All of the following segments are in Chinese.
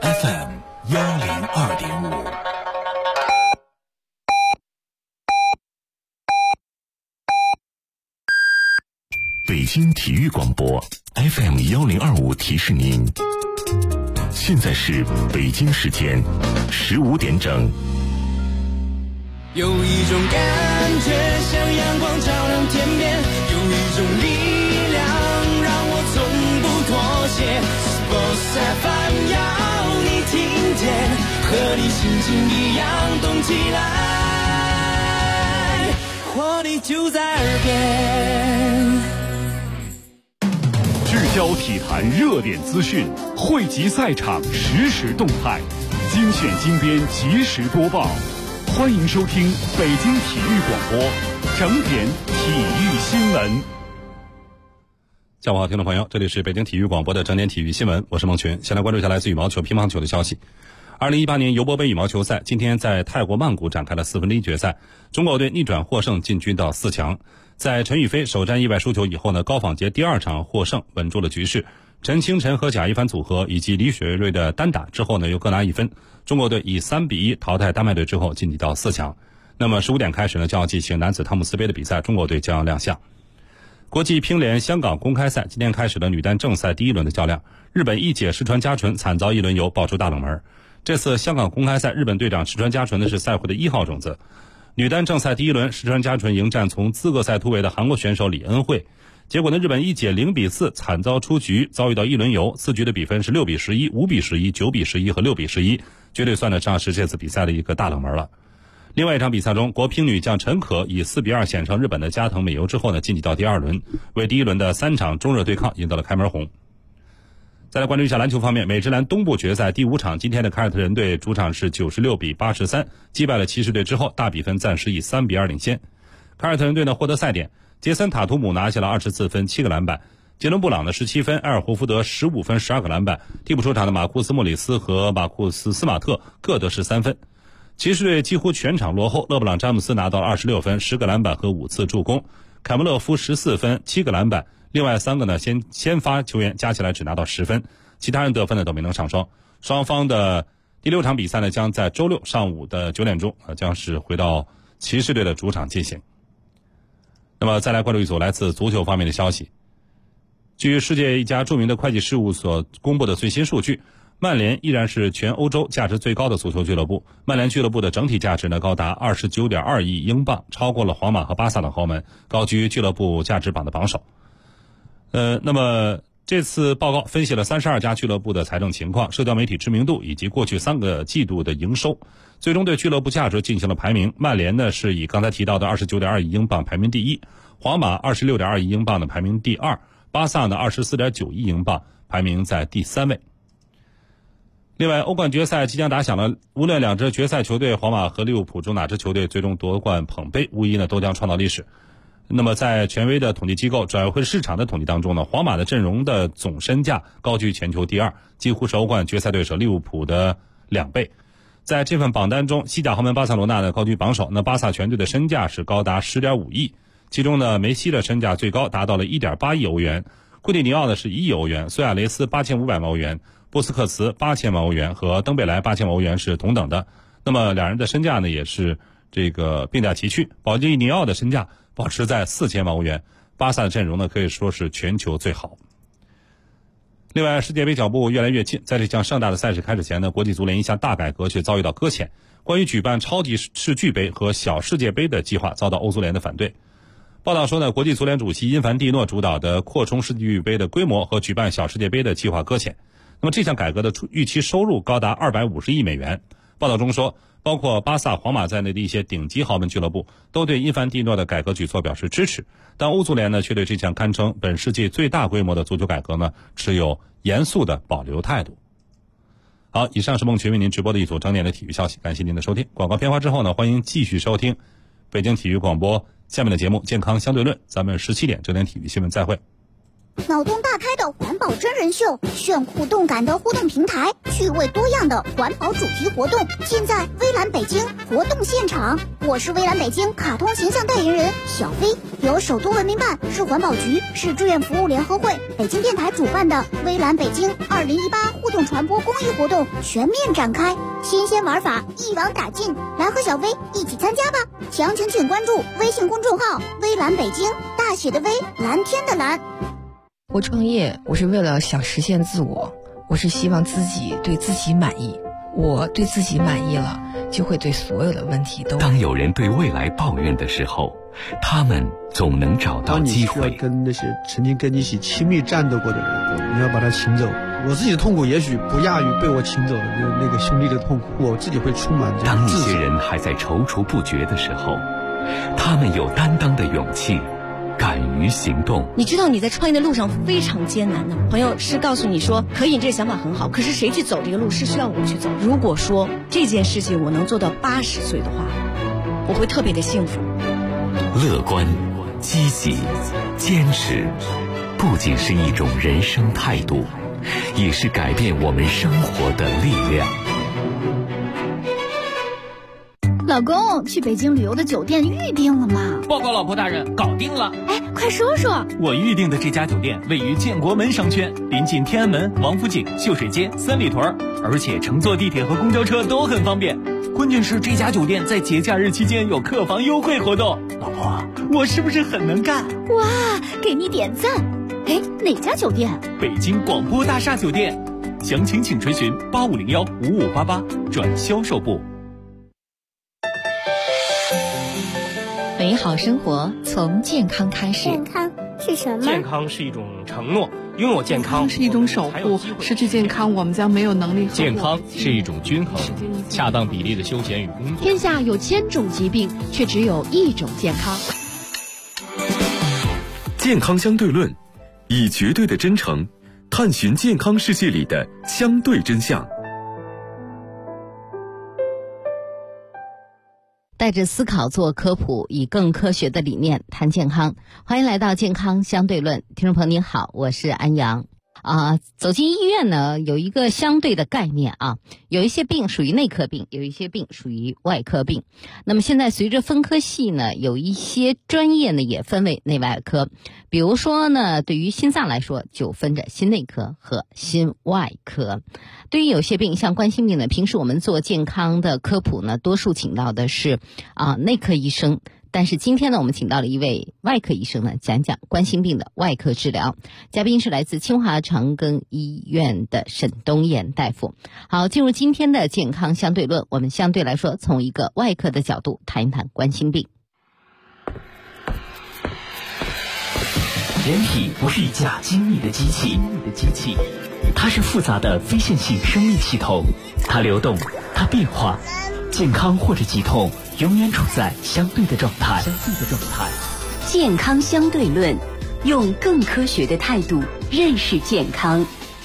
FM102.5。北京体育广播 FM1025提示您，现在是北京时间15点整。 有一种感觉像阳光照亮天边，有一种力量让我从不妥协。Sports FM 要你听见，和你心情一样动起来，活力就在耳边。 聚焦体坛热点资讯，汇集赛场实时动态，精选精编及时播报。欢迎收听北京体育广播整点体育新闻。 下午好，听众朋友，这里是北京体育广播的整点体育新闻，我是孟群。先来关注一下来自羽毛球、乒乓球的消息。2018年尤伯杯羽毛球赛今天在泰国曼谷展开了1/4决赛，中国队逆转获胜，进军到4强。在陈雨菲首战意外输球以后呢，高仿杰第2场获胜，稳住了局势。陈清晨和贾一凡组合以及李雪芮的单打之后呢，又各拿1分。中国队以3-1淘汰丹麦队之后晋级到4强。那么15点开始呢，将要进行男子汤姆斯杯的比赛，中国队将要亮相。国际乒联香港公开赛今天开始了女单正赛第1轮的较量，日本一姐石川佳纯惨遭1轮游，爆出大冷门。这次香港公开赛，日本队长石川佳纯呢是赛会的1号种子。女单正赛第1轮，石川佳纯迎战从资格赛突围的韩国选手李恩惠。结果呢，日本一姐0-4惨遭出局，遭遇到1轮游，4局的比分是6-11、5-11、9-11和6-11，绝对算得上是这次比赛的一个大冷门了。另外一场比赛中，国乒女将陈可以4-2险胜日本的加藤美优之后呢，晋级到第2轮，为第1轮的3场中日对抗赢得了开门红。再来关注一下篮球方面，美职篮东部决赛第5场，今天的凯尔特人队主场是96-83击败了骑士队之后，大比分暂时以3-2领先。凯尔特人队呢获得赛点，杰森塔图姆拿下了24分7个篮板，杰伦布朗的17分，埃尔霍福德15分12个篮板，替补出场的马库斯莫里斯和马库斯斯马特各得13分。骑士队几乎全场落后，勒布朗詹姆斯拿到了26分10个篮板和5次助攻，凯穆勒夫14分7个篮板，另外3个呢先发球员加起来只拿到10分，其他人得分呢都没能上双。双方的第6场比赛呢将在周六上午的9点钟将是回到骑士队的主场进行。那么再来关注一组来自足球方面的消息。据世界一家著名的会计事务所公布的最新数据，曼联依然是全欧洲价值最高的足球俱乐部。曼联俱乐部的整体价值呢高达 29.2 亿英镑，超过了皇马和巴萨等豪门，高居俱乐部价值榜的榜首。那么这次报告分析了32家俱乐部的财政情况、社交媒体知名度以及过去3个季度的营收，最终对俱乐部价值进行了排名。曼联呢是以刚才提到的 29.2 亿英镑排名第1，皇马 26.2 亿英镑的排名第2，巴萨呢 24.9 亿英镑排名在第3位。另外，欧冠决赛即将打响了，无论两支决赛球队皇马和利物浦中哪支球队最终夺冠捧杯，无疑呢都将创造历史。那么在权威的统计机构转会市场的统计当中呢，皇马的阵容的总身价高居全球第2，几乎是欧冠决赛对手利物浦的2倍。在这份榜单中，西甲豪门巴塞罗那呢高居榜首，那巴萨全队的身价是高达 10.5 亿，其中呢梅西的身价最高达到了 1.8 亿欧元，库蒂尼奥呢是1亿欧元，苏亚雷斯8500万欧元，布斯克茨8000万欧元和登贝莱8000万欧元是同等的。那么两人的身价呢也是这个并驾齐驱，保利尼奥的身价保持在4000万欧元，巴萨的阵容呢可以说是全球最好。另外，世界杯脚步越来越近，在这项盛大的赛事开始前呢，国际足联一项大改革却遭遇到搁浅。关于举办超级世俱杯和小世界杯的计划遭到欧足联的反对。报道说呢，国际足联主席因凡蒂诺主导的扩充世俱杯的规模和举办小世界杯的计划搁浅。那么这项改革的预期收入高达250亿美元。报道中说，包括巴萨、皇马在内的一些顶级豪门俱乐部都对因凡蒂诺的改革举措表示支持，但欧足联呢却对这项堪称本世纪最大规模的足球改革呢持有严肃的保留态度。好，以上是孟群为您直播的一组整点的体育消息，感谢您的收听。广告片花之后呢，欢迎继续收听北京体育广播下面的节目《健康相对论》，咱们17点整点体育新闻再会。 脑洞大开的环保真人秀，炫酷动感的互动平台，趣味多样的环保主题活动，尽在微蓝北京活动现场。我是微蓝北京卡通形象代言人小飞，由首都文明办、市环保局、市志愿服务联合会、北京电台主办的微蓝北京2018互动传播公益活动全面展开，新鲜玩法一网打尽，来和小飞一起参加吧！详情请关注微信公众号微蓝北京，大写的微，蓝天的蓝。 我创业，我是为了想实现自我，我是希望自己对自己满意。我对自己满意了，就会对所有的问题都。 当有人对未来抱怨的时候，他们总能找到机会。 当你需要跟那些曾经跟你一起亲密战斗过的人，你要把他请走。我自己的痛苦也许不亚于被我请走的那个兄弟的痛苦，我自己会充满这种当一些人还在踌躇不决的时候，他们有担当的勇气，敢于行动。 你知道你在创业的路上非常艰难的，朋友是告诉你说可以，你这个想法很好，可是谁去走这个路是需要我去走。如果说这件事情我能做到80岁的话，我会特别的幸福。 乐观、积极、坚持，不仅是一种人生态度，也是改变我们生活的力量。 老公，去北京旅游的酒店预定了吗？ 报告老婆大人，搞定了。 哎，快说说。 我预定的这家酒店位于建国门商圈，临近天安门、王府井、秀水街、三里屯，而且乘坐地铁和公交车都很方便。关键是这家酒店在节假日期间有客房优惠活动。老婆，我是不是很能干？ 哇，给你点赞。哎，哪家酒店？ 北京广播大厦酒店。详情请垂询8501-5588转销售部。 美好生活从健康开始。 健康是什么？ 健康是一种承诺，拥有健康是一种守护，失去健康我们将没有能力。 健康是一种均衡，恰当比例的休闲与工作。 天下有1000种疾病，却只有1种健康。 健康相对论，以绝对的真诚探寻健康世界里的相对真相。 带着思考做科普，以更科学的理念谈健康。欢迎来到健康相对论，听众朋友您好，我是安阳。走进医院呢，有一个相对的概念啊，有一些病属于内科病，有一些病属于外科病。那么现在随着分科系呢，有一些专业呢也分为内外科。比如说呢，对于心脏来说，就分着心内科和心外科。对于有些病，像冠心病呢，平时我们做健康的科普呢，多数请到的是内科医生。但是今天呢，我们请到了一位外科医生呢，讲讲冠心病的外科治疗。嘉宾是来自清华长庚医院的沈东岩大夫。好，进入今天的健康相对论，我们相对来说从一个外科的角度谈一谈冠心病。 人体不是一架精密的机器，它是复杂的非线性生命系统，它流动，它变化，健康或者疾痛永远处在相对的状态。 健康相对论，用更科学的态度认识健康。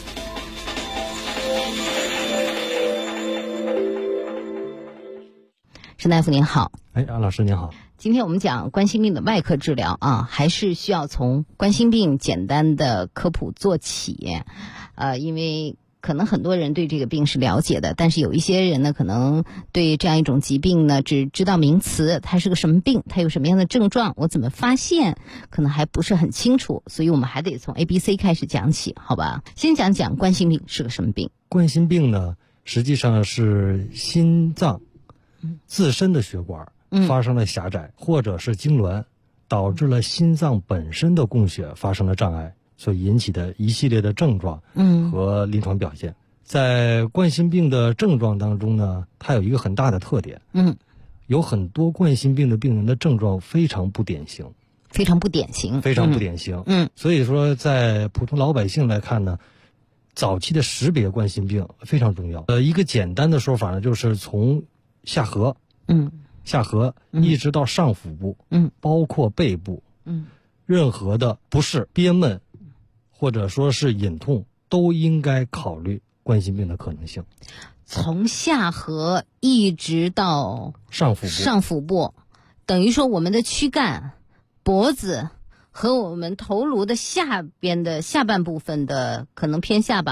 沈大夫您好。 安老师您好。 今天我们讲冠心病的外科治疗啊，还是需要从冠心病简单的科普做起。因为可能很多人对这个病是了解的，但是有一些人呢，可能对这样一种疾病呢，只知道名词，它是个什么病，它有什么样的症状，我怎么发现，可能还不是很清楚，所以我们还得从 ABC 开始讲起，好吧？先讲讲冠心病是个什么病。 冠心病呢，实际上是心脏自身的血管发生了狭窄，或者是痉挛，导致了心脏本身的供血发生了障碍，所引起的一系列的症状和临床表现。在冠心病的症状当中呢，它有一个很大的特点，有很多冠心病的病人的症状非常不典型，所以说在普通老百姓来看呢，早期的识别冠心病非常重要。一个简单的说法呢，就是从下颌一直到上腹部，包括背部，任何的不适、憋闷或者说是隐痛，都应该考虑冠心病的可能性。 从下颌一直到上腹部，等于说我们的躯干、脖子和我们头颅的下半部分的可能偏下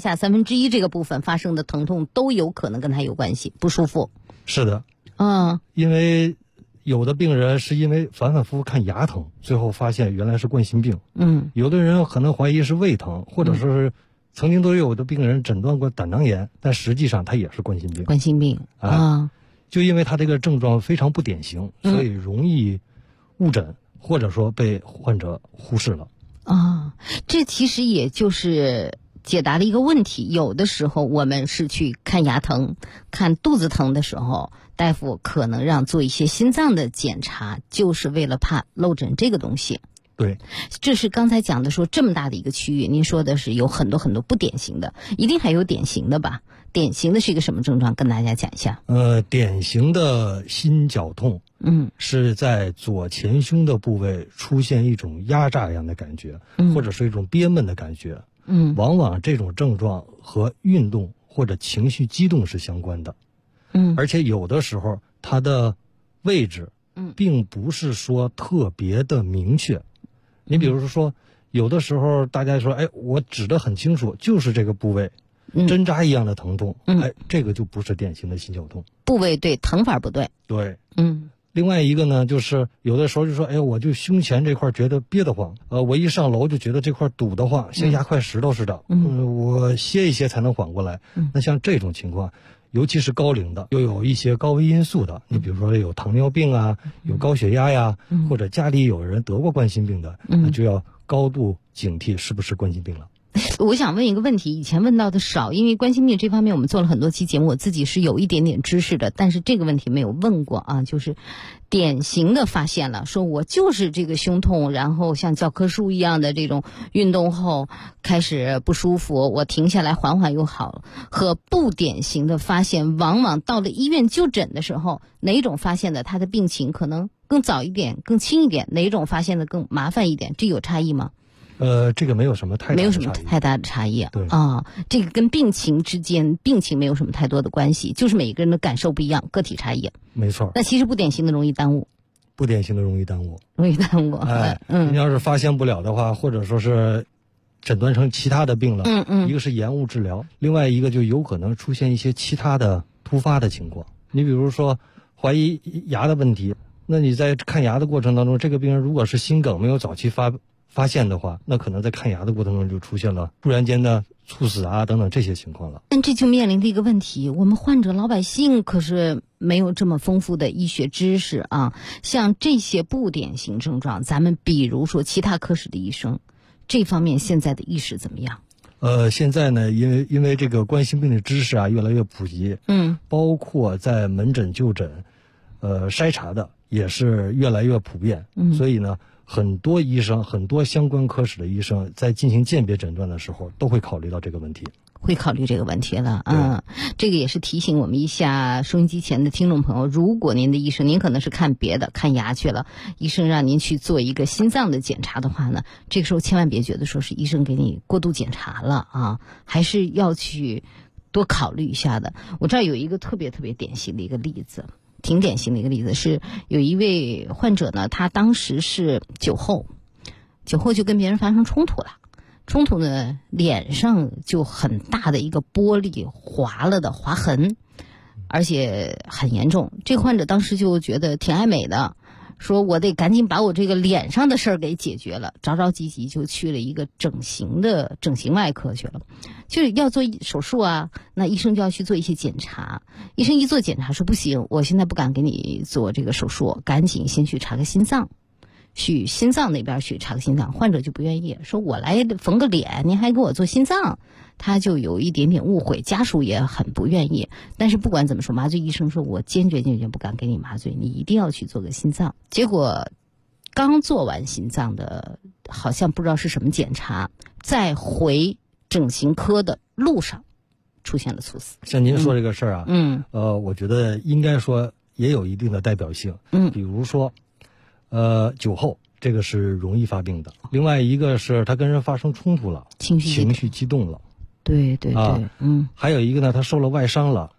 1/3这个部分发生的疼痛都有可能跟它有关系，不舒服。 是的，因为有的病人是因为反反复复看牙疼，最后发现原来是冠心病。有的人可能怀疑是胃疼，或者说是曾经都有的病人诊断过胆囊炎，但实际上他也是冠心病。 冠心病就因为他这个症状非常不典型，所以容易误诊，或者说被患者忽视了。 这其实也就是解答了一个问题。有的时候我们是去看牙疼、看肚子疼的时候，大夫可能让做一些心脏的检查，就是为了怕漏诊这个东西。 对， 这是刚才讲的说这么大的一个区域，您说的是有很多很多不典型的，一定还有典型的吧？典型的是一个什么症状？跟大家讲一下。 典型的心绞痛，是在左前胸的部位出现一种压榨一样的感觉，或者是一种憋闷的感觉。往往这种症状和运动或者情绪激动是相关的。而且有的时候它的位置，并不是说特别的明确。你比如说，有的时候大家说，我指得很清楚，就是这个部位，针扎一样的疼痛，这个就不是典型的心绞痛。 部位对，疼法不对。 对，另外一个呢，就是有的时候就说，我就胸前这块觉得憋得慌，我一上楼就觉得这块堵得慌，像压块石头似的，我歇一歇才能缓过来。那像这种情况，尤其是高龄的，又有一些高危因素的，你比如说有糖尿病啊，有高血压呀，或者家里有人得过冠心病的，那就要高度警惕是不是冠心病了。 我想问一个问题，以前问到的少，因为冠心病这方面我们做了很多期节目，我自己是有一点点知识的，但是这个问题没有问过啊，就是典型的发现了，说我就是这个胸痛，然后像教科书一样的这种运动后开始不舒服，我停下来缓缓又好了，和不典型的发现，往往到了医院就诊的时候，哪种发现的他的病情可能更早一点、更轻一点，哪种发现的更麻烦一点，这有差异吗？ 这个没有什么太大的差异。 对这个跟病情之间，病情没有什么太多的关系，就是每个人的感受不一样，个体差异。 没错。 那其实不典型的容易耽误。 不典型的容易耽误。你要是发现不了的话，或者说是诊断成其他的病了，一个是延误治疗，另外一个就有可能出现一些其他的突发的情况。你比如说怀疑牙的问题，那你在看牙的过程当中，这个病人如果是心梗没有早期发现的话，那可能在看牙的过程中就出现了突然间的猝死啊等等这些情况了。 但这就面临的一个问题，我们患者老百姓可是没有这么丰富的医学知识啊。像这些不典型症状，咱们比如说其他科室的医生，这方面现在的意识怎么样？ 现在呢，因为这个冠心病的知识啊越来越普及，包括在门诊就诊，筛查的也是越来越普遍，所以呢，很多医生、很多相关科室的医生在进行鉴别诊断的时候，都会考虑到这个问题。 会考虑这个问题了，这个也是提醒我们一下收音机前的听众朋友，如果您的医生，您可能是看别的，看牙去了，医生让您去做一个心脏的检查的话呢，这个时候千万别觉得说是医生给你过度检查了啊，还是要去多考虑一下的。我这儿有一个特别特别典型的一个例子，挺典型的一个例子，是有一位患者呢，他当时是酒后就跟别人发生冲突了。冲突呢，脸上就很大的一个玻璃划了的划痕，而且很严重。这个患者当时就觉得挺爱美的，说我得赶紧把我这个脸上的事儿给解决了，着着急急就去了一个整形外科去了，就是要做手术啊，那医生就要去做一些检查。医生一做检查说不行，我现在不敢给你做这个手术，赶紧先去查个心脏。去心脏那边去查个心脏，患者就不愿意，说我来缝个脸，您还给我做心脏，他就有一点点误会，家属也很不愿意。但是不管怎么说，麻醉医生说我坚决不敢给你麻醉，你一定要去做个心脏。结果刚做完心脏的，好像不知道是什么检查，在回整形科的路上出现了猝死。 像您说这个事儿啊，我觉得应该说也有一定的代表性，比如说酒后这个是容易发病的，另外一个是他跟人发生冲突了，情绪激动了， 对， 还有一个呢，他受了外伤了，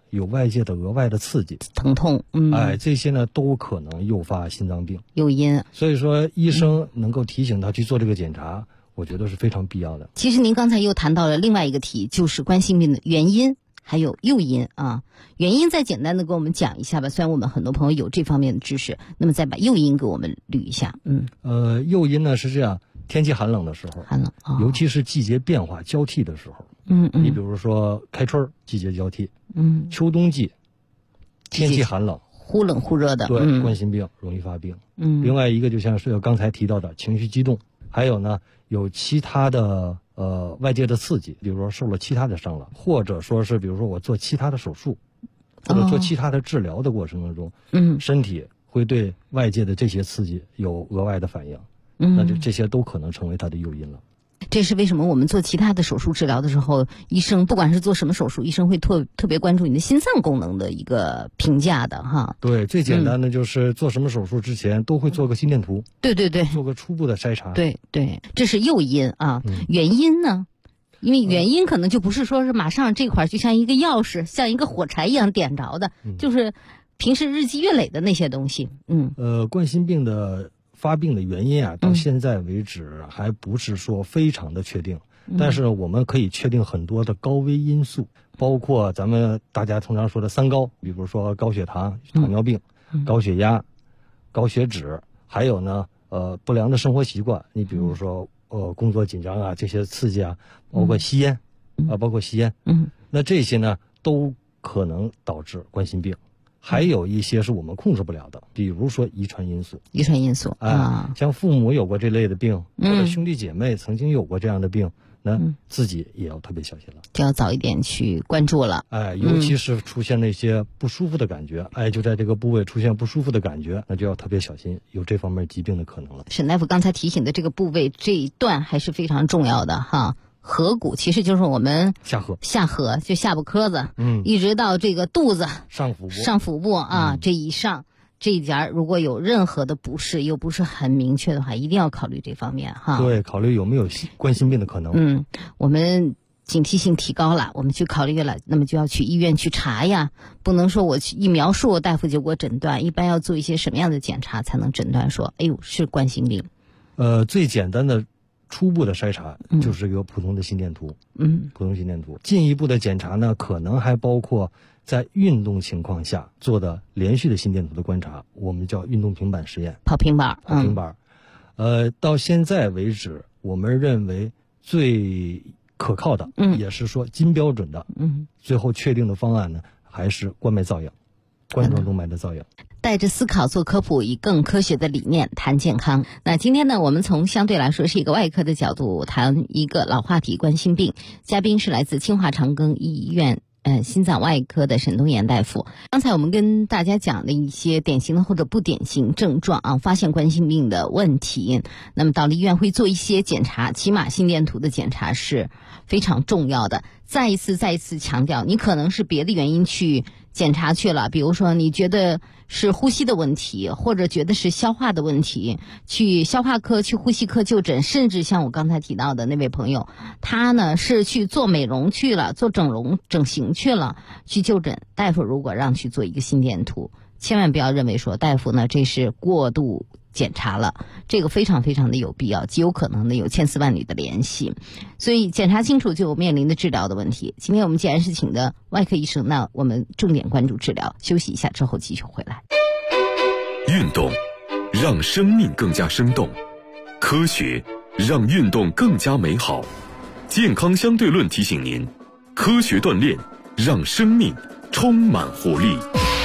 有外界的额外的刺激、 疼痛， 这些呢都可能诱发心脏病诱因。 所以说，医生能够提醒他去做这个检查，我觉得是非常必要的。 其实您刚才又谈到了另外一个题，就是冠心病的原因还有诱因啊。原因再简单的给我们讲一下吧，虽然我们很多朋友有这方面的知识，那么再把诱因给我们捋一下。 诱因呢是这样，天气寒冷的时候，尤其是季节变化交替的时候，你比如说开春季节交替，秋冬季天气寒冷， 忽冷忽热的， 对，冠心病容易发病。另外一个就像是刚才提到的情绪激动，还有呢有其他的外界的刺激，比如说受了其他的伤了，或者说是比如说我做其他的手术，或者做其他的治疗的过程当中，身体会对外界的这些刺激有额外的反应，那这些都可能成为它的诱因了。 这是为什么我们做其他的手术治疗的时候，医生不管是做什么手术，医生会特别关注你的心脏功能的一个评价的哈。 对，最简单的就是做什么手术之前都会做个心电图， 对， 做个初步的筛查。 对，这是诱因啊。原因呢？因为原因可能就不是说是马上这块就像一个钥匙，像一个火柴一样点着的，就是平时日积月累的那些东西。 冠心病的发病的原因啊，到现在为止还不是说非常的确定，但是我们可以确定很多的高危因素，包括咱们大家通常说的三高，比如说高血糖、糖尿病、高血压、高血脂，还有呢不良的生活习惯，你比如说工作紧张啊，这些刺激啊，包括吸烟那这些呢都可能导致冠心病。还有一些是我们控制不了的，比如说遗传因素像父母有过这类的病，或者兄弟姐妹曾经有过这样的病，那自己也要特别小心了， 就要早一点去关注了。 尤其是出现那些不舒服的感觉，就在这个部位出现不舒服的感觉，那就要特别小心，有这方面疾病的可能了。 沈大夫刚才提醒的这个部位这一段还是非常重要的哈。颌骨其实就是我们下颌就下巴颏子，一直到这个肚子上腹部啊，这以上这一节如果有任何的不适又不是很明确的话，一定要考虑这方面哈。 对，考虑有没有冠心病的可能。 我们警惕性提高了，我们去考虑了，那么就要去医院去查呀，不能说我一描述大夫就给我诊断，一般要做一些什么样的检查才能诊断说，哎呦是冠心病？ 最简单的初步的筛查就是一个普通的心电图，普通心电图。进一步的检查呢，可能还包括在运动情况下做的连续的心电图的观察，我们叫运动平板实验。 跑平板。 到现在为止，我们认为最可靠的，也是说金标准的，最后确定的方案呢，还是冠脉造影，冠状动脉的造影。 带着思考做科普，以更科学的理念谈健康。那今天呢，我们从相对来说是一个外科的角度谈一个老话题——冠心病。嘉宾是来自清华长庚医院心脏外科的沈东岩大夫。刚才我们跟大家讲的一些典型的或者不典型症状啊，发现冠心病的问题，那么到了医院会做一些检查，起码心电图的检查是非常重要的。再一次强调，你可能是别的原因去检查去了，比如说你觉得是呼吸的问题，或者觉得是消化的问题，去消化科去呼吸科就诊，甚至像我刚才提到的那位朋友，他呢是去做美容去了，做整形去了，去就诊，大夫如果让去做一个心电图，千万不要认为说大夫呢这是过度检查了，这个非常非常的有必要，极有可能的有千丝万缕的联系，所以检查清楚就有面临的治疗的问题。今天我们既然是请的外科医生，那我们重点关注治疗。休息一下之后继续回来。 运动让生命更加生动，科学让运动更加美好。健康相对论提醒您，科学锻炼让生命充满活力。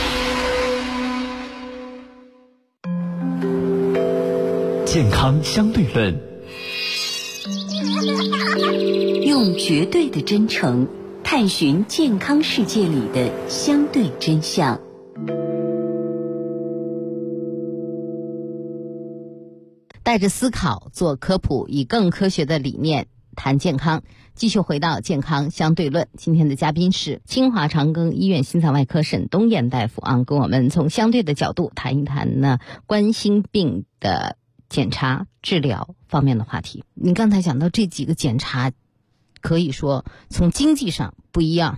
健康相对论， 用绝对的真诚探寻健康世界里的相对真相。 带着思考做科普，以更科学的理念谈健康。继续回到健康相对论，今天的嘉宾是清华长庚医院心脏外科沈东岩大夫啊，跟我们从相对的角度谈一谈呢冠心病的检查治疗方面的话题。您刚才讲到这几个检查，可以说从经济上不一样，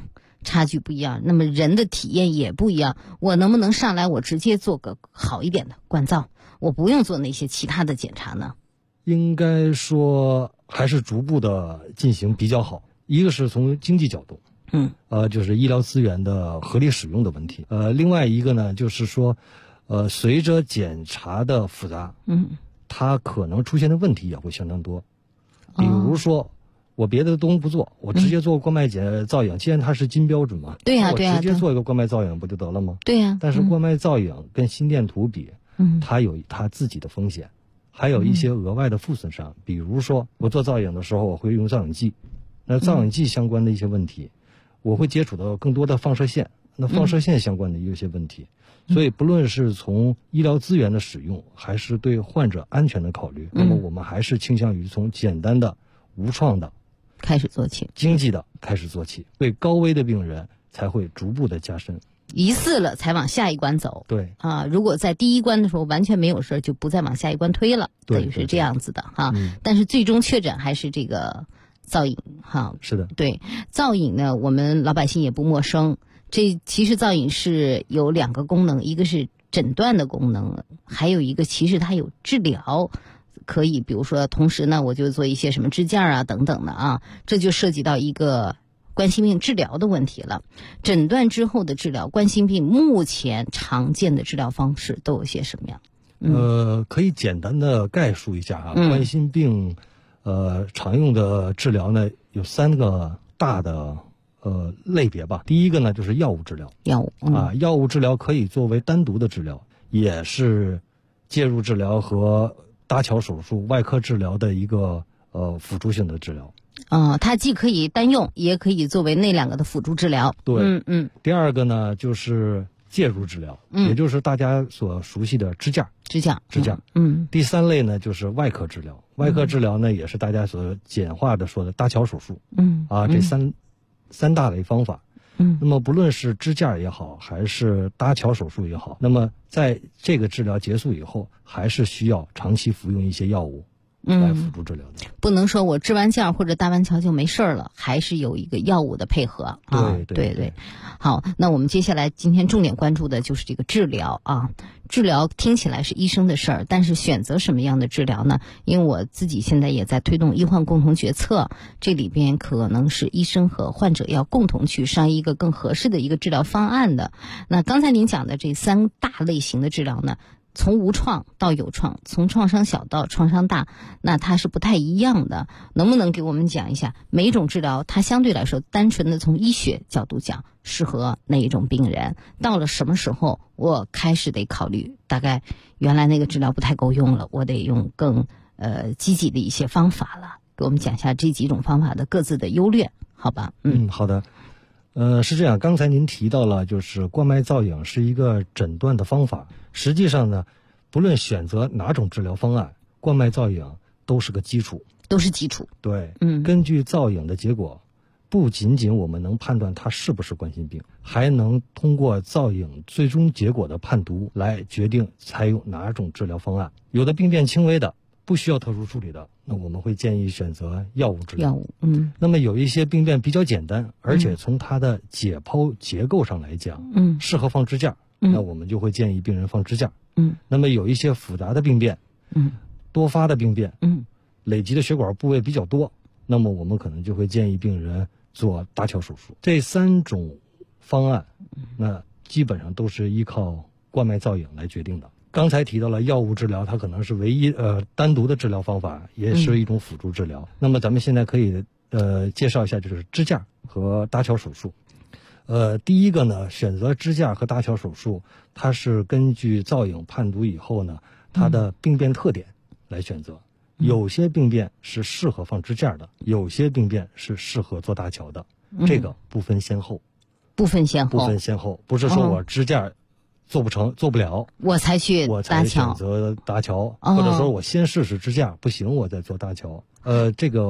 差距不一样，那么人的体验也不一样。我能不能上来我直接做个好一点的灌燥，我不用做那些其他的检查呢？ 应该说还是逐步的进行比较好。一个是从经济角度，就是医疗资源的合理使用的问题。另外一个呢，就是说，随着检查的复杂，它可能出现的问题也会相当多。比如说，我别的东不做，我直接做冠脉造影，既然它是金标准嘛， 对呀， 我直接做一个冠脉造影不就得了吗？ 对呀。 但是冠脉造影跟心电图比，它有它自己的风险，还有一些额外的附损伤。比如说，我做造影的时候，我会用造影剂，那造影剂相关的一些问题，我会接触到更多的放射线，那放射线相关的一些问题。所以不论是从医疗资源的使用，还是对患者安全的考虑，那么我们还是倾向于从简单的、无创的开始做起， 经济的开始做起，对高危的病人才会逐步的加深。 疑似了才往下一关走。 对啊，如果在第一关的时候完全没有事，就不再往下一关推了，等于是这样子的哈。但是最终确诊还是这个造影哈。 是的， 对造影呢，我们老百姓也不陌生。这其实造影是有2个功能，一个是诊断的功能，还有一个其实它有治疗。可以比如说同时呢我就做一些什么支架啊等等的啊，这就涉及到一个冠心病治疗的问题了。诊断之后的治疗，冠心病目前常见的治疗方式都有些什么样？ 可以简单的概述一下啊。冠心病常用的治疗呢有3个大的类别吧。第一个呢就是药物治疗。药物治疗可以作为单独的治疗，也是介入治疗和搭桥手术、外科治疗的一个辅助性的治疗。 它既可以单用，也可以作为那2个的辅助治疗。 对，第二个呢就是介入治疗，也就是大家所熟悉的支架。第3类呢就是外科治疗。外科治疗呢也是大家所简化的说的搭桥手术。这三大类方法。那么不论是支架也好，还是搭桥手术也好，那么在这个治疗结束以后，还是需要长期服用一些药物来辅助治疗的。 不能说我支完架或者搭完桥就没事了，还是有一个药物的配合。对。好，那我们接下来今天重点关注的就是这个治疗啊。治疗听起来是医生的事儿，但是选择什么样的治疗呢？因为我自己现在也在推动医患共同决策，这里边可能是医生和患者要共同去商议一个更合适的一个治疗方案的。那刚才您讲的这3大类型的治疗呢，从无创到有创，从创伤小到创伤大，那它是不太一样的。能不能给我们讲一下每一种治疗它相对来说单纯的从医学角度讲适合哪一种病人，到了什么时候我开始得考虑大概原来那个治疗不太够用了，我得用更积极的一些方法了。给我们讲一下这几种方法的各自的优劣，好吧？ 好的。是这样，刚才您提到了就是冠脉造影是一个诊断的方法。实际上呢，不论选择哪种治疗方案，冠脉造影都是个基础。对，根据造影的结果，不仅仅我们能判断它是不是冠心病，还能通过造影最终结果的判读来决定采用哪种治疗方案。有的病变轻微的，不需要特殊处理的，那我们会建议选择药物治疗。那么有一些病变比较简单，而且从它的解剖结构上来讲，适合放支架，那我们就会建议病人放支架。那么有一些复杂的病变，多发的病变，累积的血管部位比较多，那么我们可能就会建议病人做搭桥手术。这3种方案，那基本上都是依靠冠脉造影来决定的。刚才提到了药物治疗，它可能是唯一单独的治疗方法，也是一种辅助治疗。那么咱们现在可以介绍一下就是支架和搭桥手术。第一个呢，选择支架和搭桥手术，它是根据造影判读以后呢，它的病变特点来选择。有些病变是适合放支架的，有些病变是适合做搭桥的，这个不分先后。不分先后，不是说我支架做不成、做不了，我才选择搭桥，或者说我先试试支架，不行我再做搭桥。这个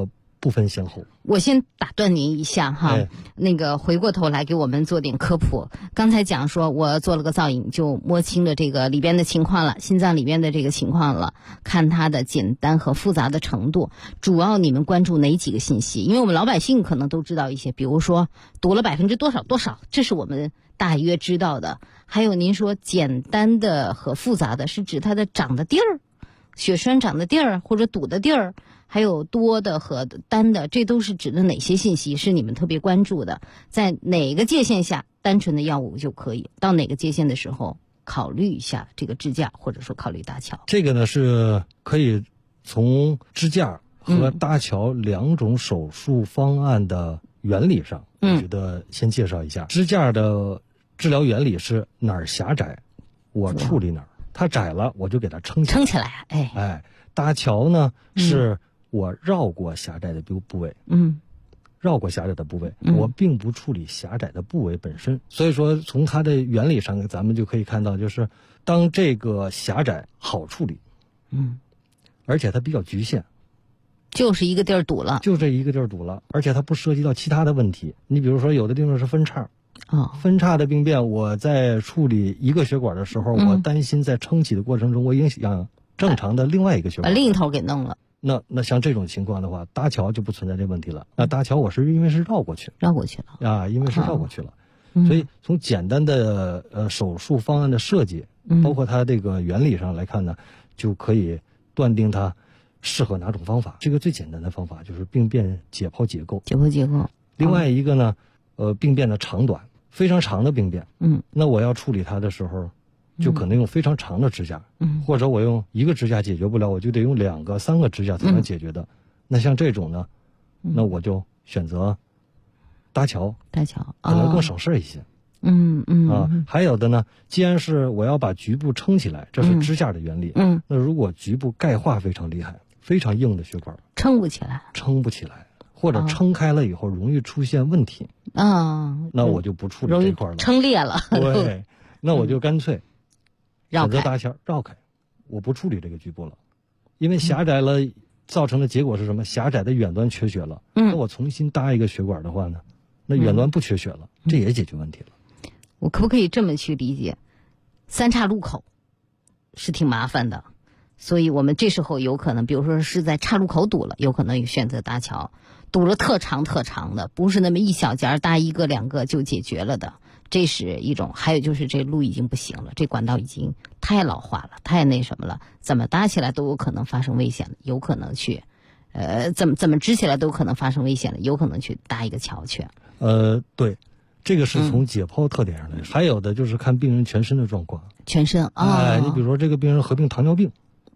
不分先后。 我先打断您一下哈，那个回过头来给我们做点科普。刚才讲说我做了个造影，就摸清了这个里边的情况了，心脏里边的这个情况了，看它的简单和复杂的程度。主要你们关注哪几个信息？因为我们老百姓可能都知道一些，比如说堵了多少多少，这是我们大约知道的。还有您说简单的和复杂的，是指它的长的地儿，血栓长的地儿或者堵的地儿，还有多的和单的，这都是指的哪些信息是你们特别关注的？在哪个界限下单纯的药物就可以，到哪个界限的时候考虑一下这个支架，或者说考虑搭桥？ 这个呢是可以从支架和搭桥两种手术方案的原理上，我觉得先介绍一下。支架的治疗原理是哪儿狭窄我处理哪儿，它窄了我就给它撑起来。搭桥呢是我绕过狭窄的部位，绕过狭窄的部位，我并不处理狭窄的部位本身。所以说从它的原理上咱们就可以看到，就是当这个狭窄好处理，而且它比较局限， 就是一个地儿堵了， 就这一个地儿堵了，而且它不涉及到其他的问题。你比如说有的地方是分叉，分叉的病变，我在处理一个血管的时候，我担心在撑起的过程中我影响正常的另外一个血管， 把另一头给弄了。 那像这种情况的话，搭桥就不存在这问题了。那搭桥我是因为是绕过去了啊，因为是绕过去了，所以从简单的手术方案的设计，包括它这个原理上来看呢，就可以断定它适合哪种方法。这个最简单的方法就是病变解剖结构。另外一个呢，病变的长短，非常长的病变，那我要处理它的时候，就可能用非常长的支架，或者我用一个支架解决不了，我就得用2个、3个支架才能解决的。那像这种呢，那我就选择搭桥，可能更省事一些。还有的呢，既然是我要把局部撑起来，这是支架的原理。那如果局部钙化非常厉害，非常硬的血管，撑不起来，或者撑开了以后容易出现问题那我就不处理这块了， 撑裂了。 对，那我就干脆选择搭桥绕开，我不处理这个局部了，因为狭窄了造成的结果是什么？狭窄的远端缺血了。那我重新搭一个血管的话呢，那远端不缺血了，这也解决问题了。 我可不可以这么去理解？三岔路口是挺麻烦的，所以我们这时候有可能，比如说是在岔路口堵了，有可能选择搭桥。堵了特长的，不是那么一小节搭1个2个就解决了的，这是一种。还有就是这路已经不行了，这管道已经太老化了，太那什么了，怎么搭起来都有可能发生危险的，有可能去怎么支起来都有可能发生危险的，有可能去搭一个桥去。 对，这个是从解剖特点上来说。还有的就是看病人全身的状况。 全身你比如说这个病人合并糖尿病，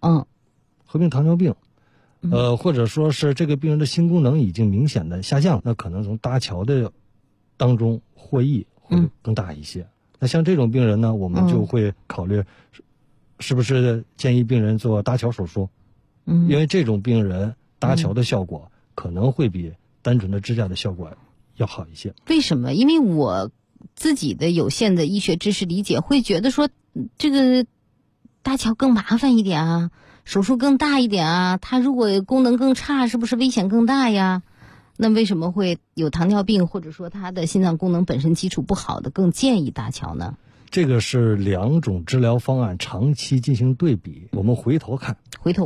或者说是这个病人的心功能已经明显的下降，那可能从搭桥的当中获益会更大一些。那像这种病人呢，我们就会考虑是不是建议病人做搭桥手术，因为这种病人搭桥的效果可能会比单纯的支架的效果要好一些。 为什么？因为我自己的有限的医学知识理解，会觉得说这个搭桥更麻烦一点啊，手术更大一点啊，它如果功能更差，是不是危险更大呀？那为什么会有糖尿病或者说他的心脏功能本身基础不好的更建议搭桥呢？ 这个是2种治疗方案长期进行对比，我们回头看，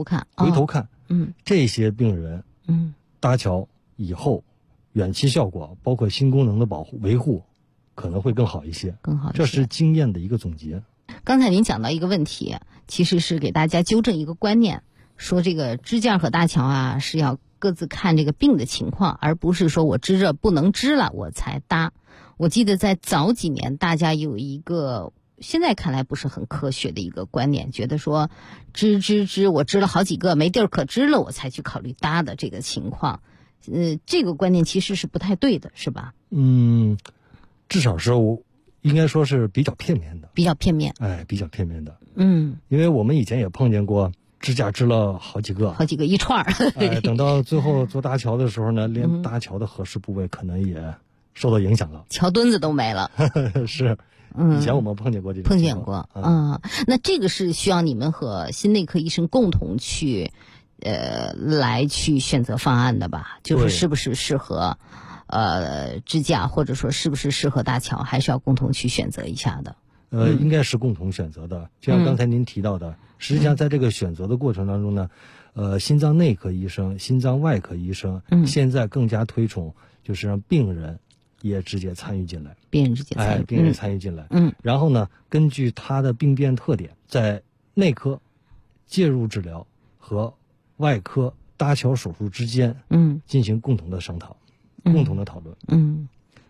这些病人搭桥以后远期效果包括心功能的维护可能会更好一些，这是经验的一个总结。 刚才您讲到一个问题，其实是给大家纠正一个观念，说这个支架和搭桥啊是要各自看这个病的情况，而不是说我支着不能支了我才搭。我记得在早几年大家有一个现在看来不是很科学的一个观念，觉得说支我支了好几个没地儿可支了我才去考虑搭的这个情况，这个观念其实是不太对的，是吧？ 至少是应该说是比较片面的。 比较片面的。因为我们以前也碰见过支架支了好几个一串等到最后做搭桥的时候呢，连搭桥的合适部位可能也受到影响了， 桥墩子都没了。 是，以前我们碰见过这种情况。 那这个是需要你们和心内科医生共同去来去选择方案的吧？就是是不是适合支架，或者说是不是适合搭桥，还是要共同去选择一下的。 应该是共同选择的。就像刚才您提到的，实际上在这个选择的过程当中呢，心脏内科医生、心脏外科医生，现在更加推崇就是让病人也直接参与进来，病人参与进来，然后呢，根据他的病变特点，在内科介入治疗和外科搭桥手术之间，进行共同的商讨，共同的讨论，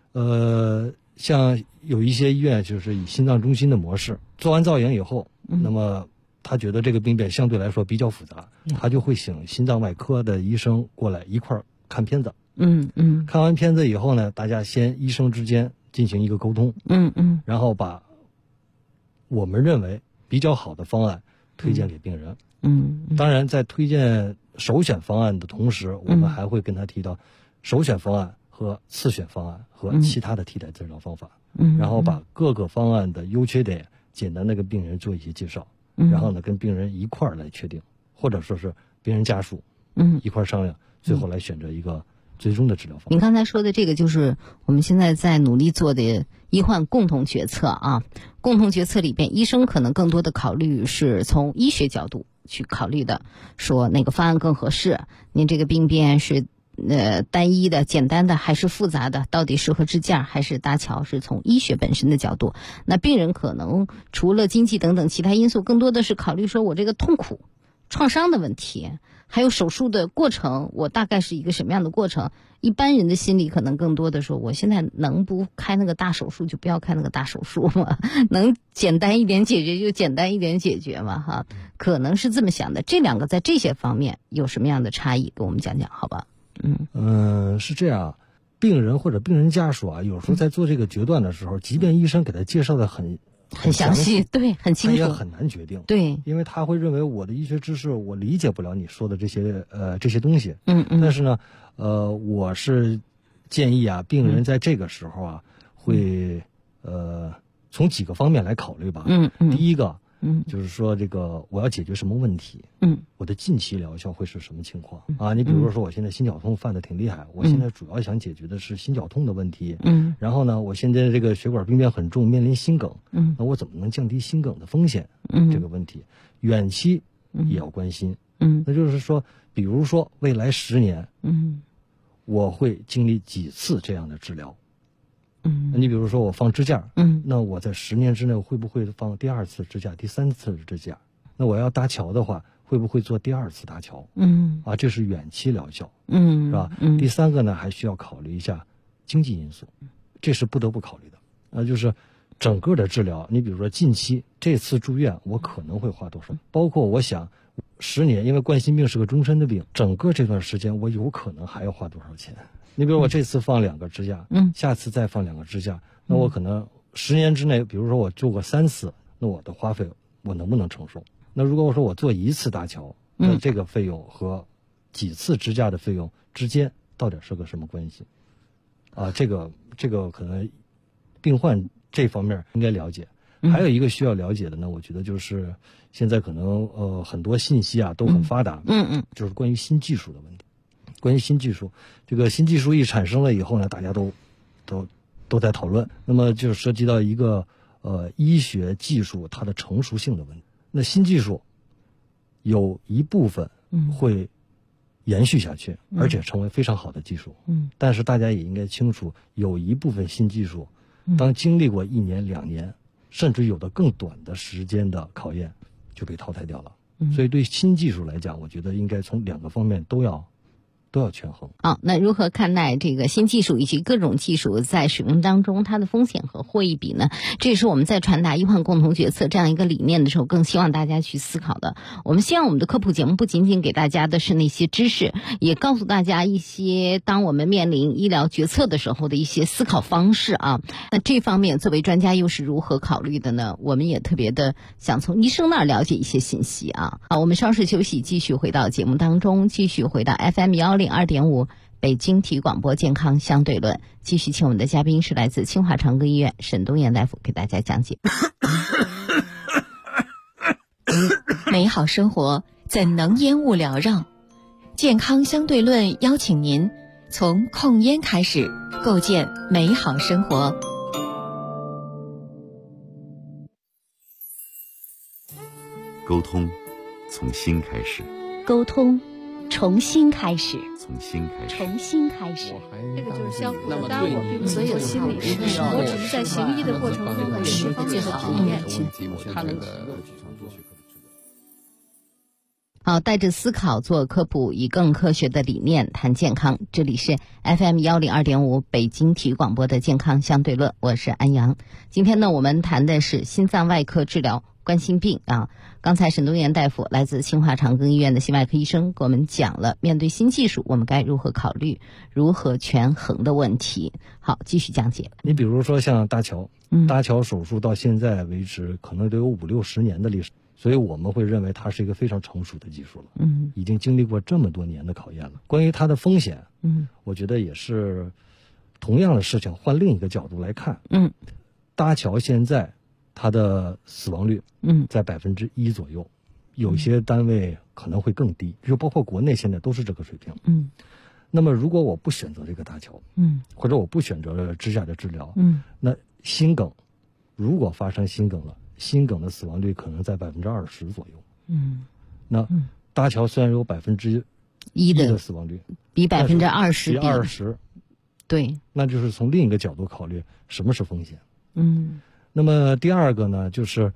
像有一些医院就是以心脏中心的模式，做完造影以后，那么他觉得这个病变相对来说比较复杂，他就会请心脏外科的医生过来一块儿看片子。看完片子以后呢，大家先医生之间进行一个沟通，然后把我们认为比较好的方案推荐给病人。当然在推荐首选方案的同时，我们还会跟他提到首选方案和次选方案和其他的替代治疗方法，然后把各个方案的优缺点简单的跟病人做一些介绍，然后呢跟病人一块儿来确定，或者说是病人家属一块儿商量，最后来选择一个最终的治疗方案。 您刚才说的这个就是我们现在在努力做的医患共同决策啊。共同决策里边，医生可能更多的考虑是从医学角度去考虑的，说哪个方案更合适，您这个病变是单一的简单的还是复杂的，到底适合支架还是搭桥，是从医学本身的角度。那病人可能除了经济等等其他因素，更多的是考虑说我这个痛苦创伤的问题，还有手术的过程，我大概是一个什么样的过程。一般人的心理可能更多的说，我现在能不开那个大手术就不要开那个大手术嘛，能简单一点解决就简单一点解决嘛，哈，可能是这么想的。这两个在这些方面有什么样的差异，给我们讲讲好吧？ 是这样，病人或者病人家属啊，有时候在做这个决断的时候，即便医生给他介绍的很详细，对，很清楚， 他也很难决定， 对， 因为他会认为我的医学知识我理解不了你说的这些东西，但是呢，我是建议啊，病人在这个时候啊，会从几个方面来考虑吧，第一个。就是说这个我要解决什么问题，我的近期疗效会是什么情况啊？你比如说我现在心绞痛犯得挺厉害，我现在主要想解决的是心绞痛的问题，然后呢，我现在这个血管病变很重，面临心梗，那我怎么能降低心梗的风险？这个问题，远期也要关心，那就是说，比如说未来10年，我会经历几次这样的治疗。你比如说我放支架，那我在10年之内会不会放第2次支架、第3次支架？那我要搭桥的话，会不会做第2次搭桥？这是远期疗效，是吧？第3个呢，还需要考虑一下经济因素，这是不得不考虑的。就是整个的治疗，你比如说近期这次住院，我可能会花多少？包括我想10年，因为冠心病是个终身的病，整个这段时间我有可能还要花多少钱？你比如我这次放2个支架，下次再放2个支架，那我可能10年之内，比如说我做过3次，那我的花费我能不能承受？那如果我说我做1次搭桥，那这个费用和几次支架的费用之间到底是个什么关系？这个可能病患这方面应该了解。还有一个需要了解的呢，我觉得就是现在可能很多信息啊都很发达，就是关于新技术的问题。关于新技术，这个新技术一产生了以后呢，大家都在讨论。那么就涉及到一个医学技术它的成熟性的问题。那新技术有一部分会延续下去，而且成为非常好的技术。但是大家也应该清楚，有一部分新技术，当经历过1年、2年，甚至有的更短的时间的考验，就被淘汰掉了。所以对新技术来讲，我觉得应该从2个方面都要权衡。 那如何看待这个新技术以及各种技术在使用当中它的风险和获益比呢？这也是我们在传达医患共同决策这样一个理念的时候，更希望大家去思考的。我们希望我们的科普节目不仅仅给大家的是那些知识，也告诉大家一些当我们面临医疗决策的时候的一些思考方式啊。那这方面作为专家又是如何考虑的呢？我们也特别的想从医生那儿了解一些信息啊。好，我们稍事休息，继续回到节目当中，继续回到 FM102.5北京体育广播健康相对论，继续请我们的嘉宾是来自清华长庚医院沈东岩大夫给大家讲解。 美好生活在能烟雾缭绕、 健康相对论邀请您从控烟开始，构建美好生活。 沟通从心开始， 沟通重新开始， 从心开始， 重新开始。 这个就是相互的，当然我并不是有心理师，我只是在行医的过程中有十方面的体验。他能好，带着思考做科普，以更科学的理念谈健康。这里是 FM 102.5北京体育广播的健康相对论，我是安阳。今天呢，我们谈的是心脏外科治疗冠心病啊。刚才沈东岩大夫来自清华长庚医院的心外科医生给我们讲了，面对新技术，我们该如何考虑、如何权衡的问题。好，继续讲解。 你比如说像搭桥，搭桥手术到现在为止，可能都有50-60年的历史。所以我们会认为它是一个非常成熟的技术了，已经经历过这么多年的考验了。关于它的风险，我觉得也是同样的事情换另一个角度来看，搭桥现在它的死亡率，在1%左右，有些单位可能会更低，就包括国内现在都是这个水平，那么如果我不选择这个搭桥，或者我不选择支架的治疗，那心梗，如果发生心梗了。心梗的死亡率可能在20%左右。那搭桥虽然有1%的死亡率， 比20% 比20%， 对， 那就是从另一个角度考虑什么是风险。那么第二个呢，就是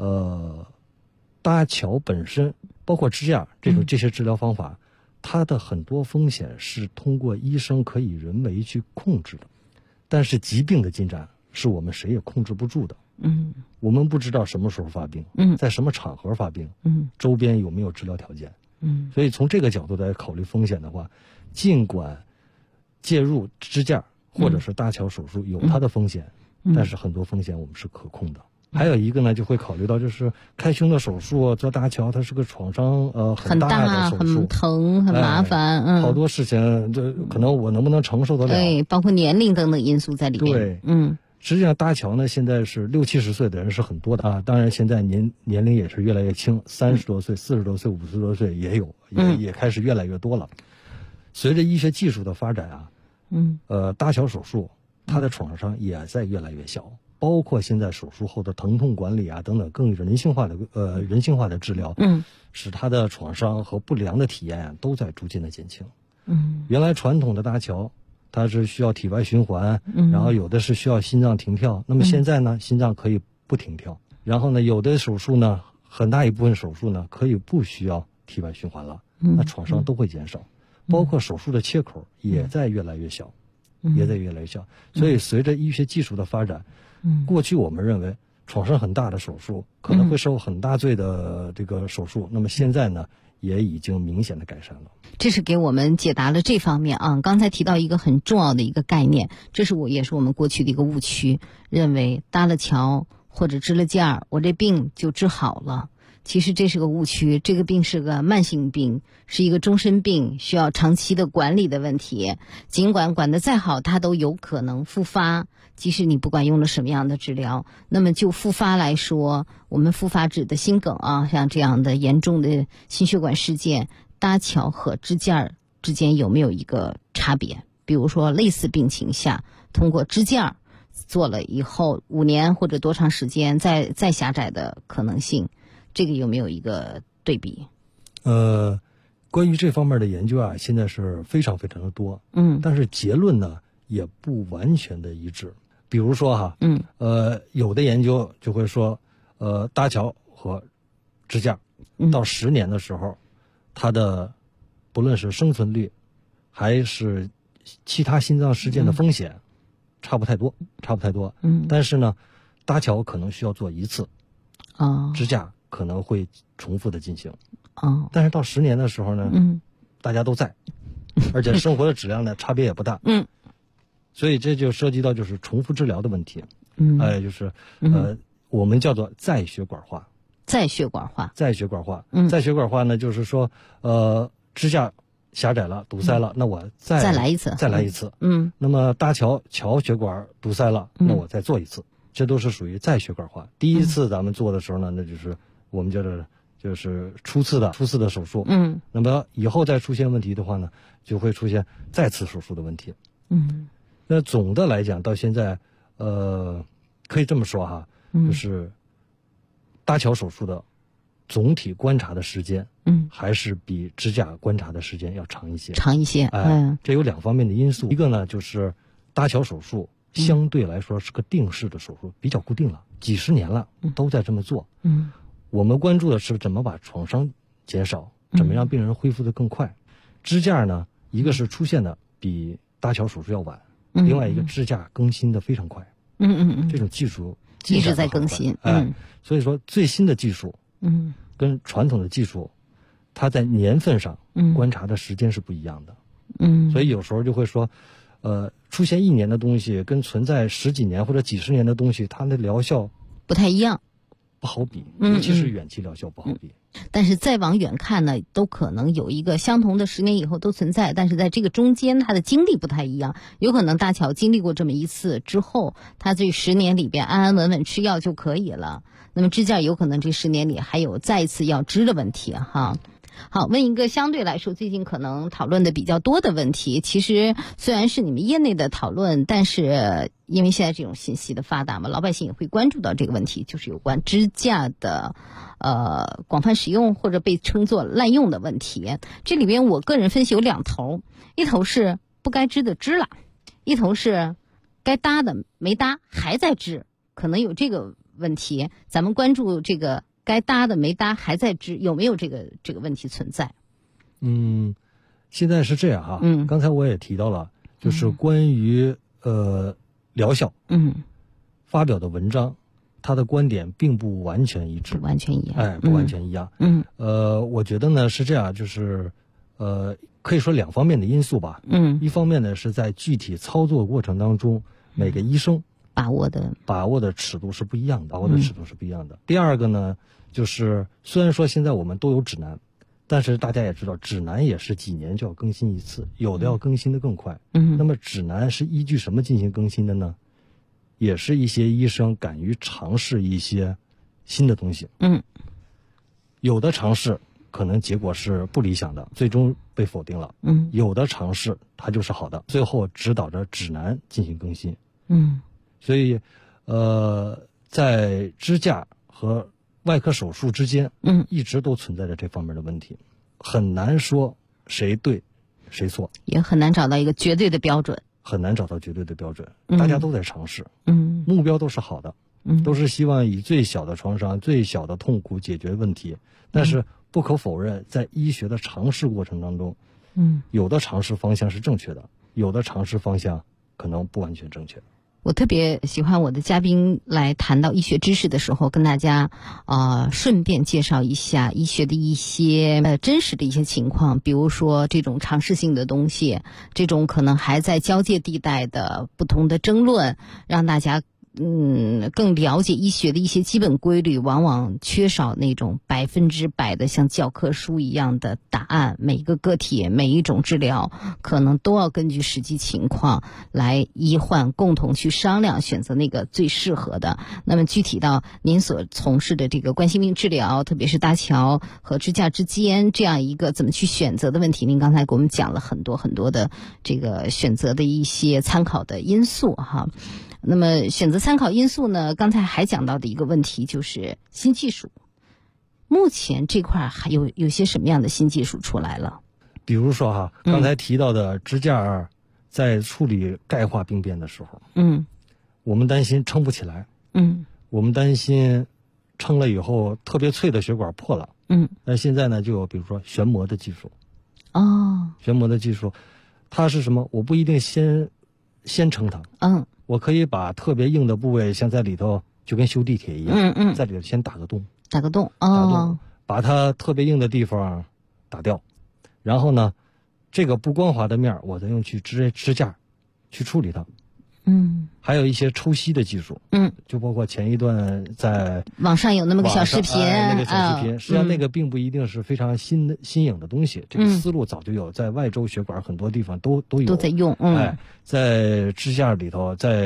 搭桥本身，包括支架这些治疗方法，它的很多风险是通过医生可以人为去控制的，但是疾病的进展是我们谁也控制不住的。我们不知道什么时候发病，在什么场合发病，周边有没有治疗条件，所以从这个角度来考虑风险的话，尽管介入支架或者是搭桥手术有它的风险，但是很多风险我们是可控的。还有一个呢，就会考虑到就是开胸的手术做搭桥，它是个创伤很大的手术， 很疼很麻烦， 好多事情这可能我能不能承受得了？ 对，包括年龄等等因素在里面。 对，实际上搭桥呢，现在是60-70岁的人是很多的啊。当然现在年龄也是越来越轻，30多岁、40多岁、50多岁也有，也开始越来越多了。随着医学技术的发展啊，搭桥手术它的创伤也在越来越小，包括现在手术后的疼痛管理啊等等更人性化的治疗，使它的创伤和不良的体验啊都在逐渐的减轻。原来传统的搭桥它是需要体外循环，然后有的是需要心脏停跳，那么现在呢，心脏可以不停跳，然后呢，有的手术呢，很大一部分手术呢，可以不需要体外循环了，那创伤都会减少，包括手术的切口也在越来越小，所以随着医学技术的发展，过去我们认为创伤很大的手术可能会受很大罪的这个手术，那么现在呢，也已经明显的改善了。 这是给我们解答了这方面啊。刚才提到一个很重要的一个概念，这是也是我们过去的一个误区，认为搭了桥或者支了架，我这病就治好了。其实这是个误区，这个病是个慢性病，是一个终身病，需要长期的管理的问题。尽管管得再好，它都有可能复发，即使你不管用了什么样的治疗。那么就复发来说，我们复发指的心梗啊，像这样的严重的心血管事件，搭桥和支架之间有没有一个差别？比如说类似病情下，通过支架做了以后5年或者多长时间再狭窄的可能性，这个有没有一个对比？ 关于这方面的研究啊，现在是非常非常的多，但是结论呢也不完全的一致。比如说哈，有的研究就会说，搭桥和支架到10年的时候，它的不论是生存率还是其他心脏事件的风险差不太多，但是呢，搭桥可能需要做1次，支架可能会重复的进行，但是到10年的时候呢，大家都在，而且生活的质量呢差别也不大，所以这就涉及到就是重复治疗的问题，就是我们叫做再血管化。 再血管化呢，就是说支架狭窄了，堵塞了，那我再来一次，那么搭桥血管堵塞了，那我再做一次，这都是属于再血管化。第一次咱们做的时候呢，那就是我们叫做就是初次的手术。那么以后再出现问题的话呢，就会出现再次手术的问题。那总的来讲，到现在，可以这么说哈，就是搭桥手术的总体观察的时间，还是比支架观察的时间要长一些。这有2方面的因素，一个呢就是搭桥手术相对来说是个定式的手术，比较固定了，几十年了都在这么做。我们关注的是怎么把创伤减少，怎么让病人恢复得更快。支架呢，一个是出现的比搭桥手术要晚，另外一个支架更新的非常快。这种技术一直在更新。 所以说最新的技术，跟传统的技术，它在年份上观察的时间是不一样的。所以有时候就会说，出现1年的东西跟存在10几年或者几十年的东西，它的疗效不太一样， 不好比，尤其是远期疗效不好比。 但是再往远看呢，都可能有一个相同的10年以后都存在，但是在这个中间它的经历不太一样，有可能搭桥经历过这么一次之后，它这10年里边安安稳稳吃药就可以了。那么支架有可能这10年里还有再一次要支的问题哈。好，问一个相对来说最近可能讨论的比较多的问题，其实虽然是你们业内的讨论，但是因为现在这种信息的发达嘛，老百姓也会关注到这个问题，就是有关支架的广泛使用或者被称作滥用的问题。这里边我个人分析有2头，一头是不该支的支了，一头是该搭的没搭还在支，可能有这个问题。咱们关注这个该搭的没搭还在支，有没有这个问题存在？ 现在是这样哈。刚才我也提到了，就是关于疗效，发表的文章，他的观点并不完全一致， 不完全一样。 不完全一样。我觉得呢是这样，就是可以说2方面的因素吧。一方面呢是在具体操作过程当中，每个医生把握的尺度是不一样的，第二个呢，就是虽然说现在我们都有指南，但是大家也知道，指南也是几年就要更新一次，有的要更新的更快。那么指南是依据什么进行更新的呢？也是一些医生敢于尝试一些新的东西。有的尝试可能结果是不理想的，最终被否定了。有的尝试它就是好的，最后指导着指南进行更新。所以在支架和外科手术之间，一直都存在着这方面的问题，很难说谁对谁错， 也很难找到一个绝对的标准， 大家都在尝试，目标都是好的，都是希望以最小的创伤、最小的痛苦解决问题。但是不可否认，在医学的尝试过程当中，有的尝试方向是正确的，有的尝试方向可能不完全正确。 我特别喜欢我的嘉宾来谈到医学知识的时候，跟大家顺便介绍一下医学的一些真实的一些情况，比如说这种尝试性的东西，这种可能还在交界地带的不同的争论，让大家更了解医学的一些基本规律，往往缺少那种100%的像教科书一样的答案。每一个个体，每一种治疗，可能都要根据实际情况来医患共同去商量，选择那个最适合的。那么具体到您所从事的这个冠心病治疗，特别是搭桥和支架之间这样一个怎么去选择的问题，您刚才给我们讲了很多很多的这个选择的一些参考的因素哈。那么选择参考因素呢，刚才还讲到的一个问题就是新技术，目前这块还有些什么样的新技术出来了？ 比如说哈，刚才提到的支架在处理钙化病变的时候，我们担心撑不起来，我们担心撑了以后特别脆的血管破了，那现在呢就有比如说旋膜的技术，旋膜的技术，它是什么？我不一定先撑它，我可以把特别硬的部位，像在里头就跟修地铁一样，在里头先打个洞，把它特别硬的地方打掉，然后呢，这个不光滑的面我再用去支架去处理它。还有一些抽吸的技术，就包括前一段在网上有那么个小视频， 实际上那个并不一定是非常新颖的东西，这个思路早就有，在外周血管很多地方都有， 都在用。 在支架里头，在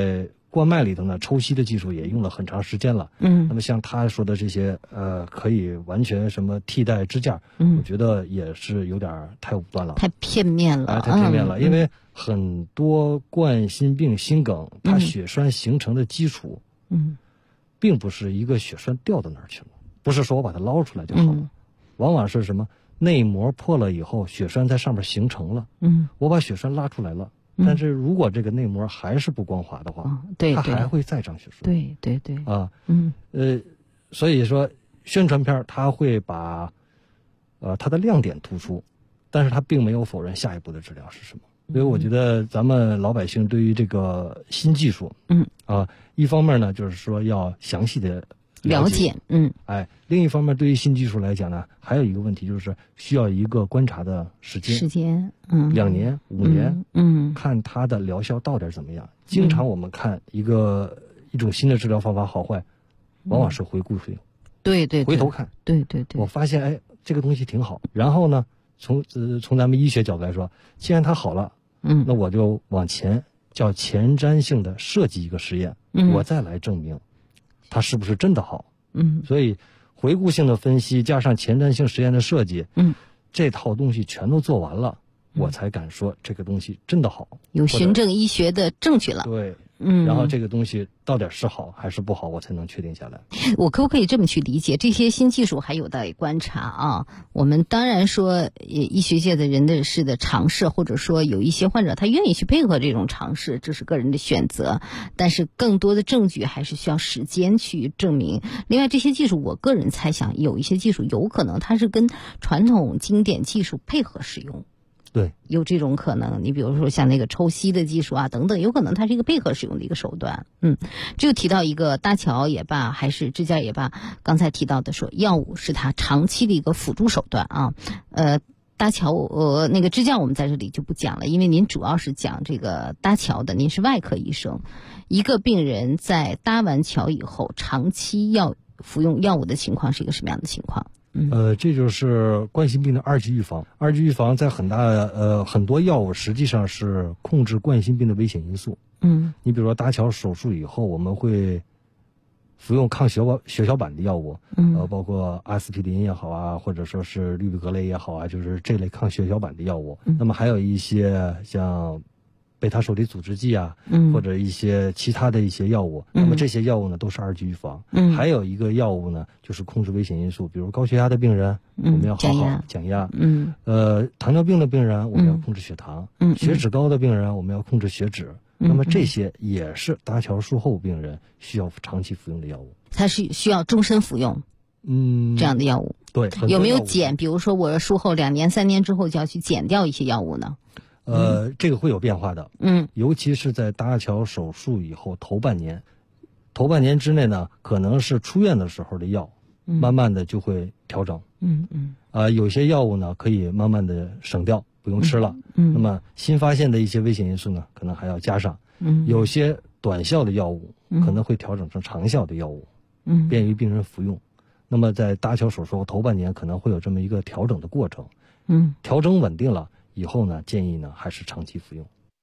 冠脉里头呢，抽吸的技术也用了很长时间了。那么像他说的这些可以完全什么替代支架，我觉得也是有点太武断了， 太片面了， 太片面了。因为很多冠心病、心梗，它血栓形成的基础，并不是一个血栓掉到哪儿去了，不是说我把它捞出来就好了，往往是什么内膜破了以后，血栓在上面形成了，我把血栓拉出来了。但是如果这个内膜还是不光滑的话，它还会再长血栓。 对啊，所以说宣传片它会把它的亮点突出，但是它并没有否认下一步的治疗是什么。所以我觉得咱们老百姓对于这个新技术，一方面呢就是说要详细的了解， 另一方面对于新技术来讲呢，还有一个问题就是需要一个观察的时间，2年、5年，看它的疗效到底怎么样。经常我们看一种新的治疗方法好坏，往往是回顾费用， 对， 回头看， 对， 我发现这个东西挺好，然后呢，从咱们医学角度来说，既然它好了，那我就往前叫前瞻性的设计一个实验，我再来证明它是不是真的好。所以回顾性的分析加上前瞻性实验的设计，这套东西全都做完了，我才敢说这个东西真的好， 有循证医学的证据了。 对，然后这个东西到底是好还是不好，我才能确定下来。 我可不可以这么去理解，这些新技术还有待观察啊？我们当然说医学界的人的是的尝试，或者说有一些患者他愿意去配合这种尝试，这是个人的选择，但是更多的证据还是需要时间去证明。另外这些技术我个人猜想，有一些技术有可能它是跟传统经典技术配合使用， 对， 有这种可能。你比如说像那个抽吸的技术啊等等，有可能它是一个配合使用的一个手段。就提到一个搭桥也罢，还是支架也罢，刚才提到的说药物是它长期的一个辅助手段啊。搭桥那个支架我们在这里就不讲了，因为您主要是讲这个搭桥的，您是外科医生。一个病人在搭完桥以后，长期要服用药物的情况是一个什么样的情况？ 这就是冠心病的二级预防。二级预防在很多药物实际上是控制冠心病的危险因素。你比如说搭桥手术以后，我们会服用抗血小板的药物，包括阿司匹林也好啊，或者说是氯吡格雷也好啊，就是这类抗血小板的药物。那么还有一些像贝塔受体阻滞剂啊，或者一些其他的一些药物，那么这些药物呢都是二级预防。还有一个药物呢就是控制危险因素，比如高血压的病人，我们要好好降压。糖尿病的病人我们要控制血糖，血脂高的病人我们要控制血脂。那么这些也是搭桥术后病人需要长期服用的药物， 它是需要终身服用。这样的药物， 对， 有没有减？比如说我术后2年3年之后就要去减掉一些药物呢？ 这个会有变化的。尤其是在搭桥手术以后头半年之内呢，可能是出院的时候的药，慢慢的就会调整。有些药物呢可以慢慢的省掉，不用吃了。那么新发现的一些危险因素呢，可能还要加上。有些短效的药物可能会调整成长效的药物，便于病人服用。那么在搭桥手术后头半年可能会有这么一个调整的过程。调整稳定了以后呢，建议呢还是长期服用。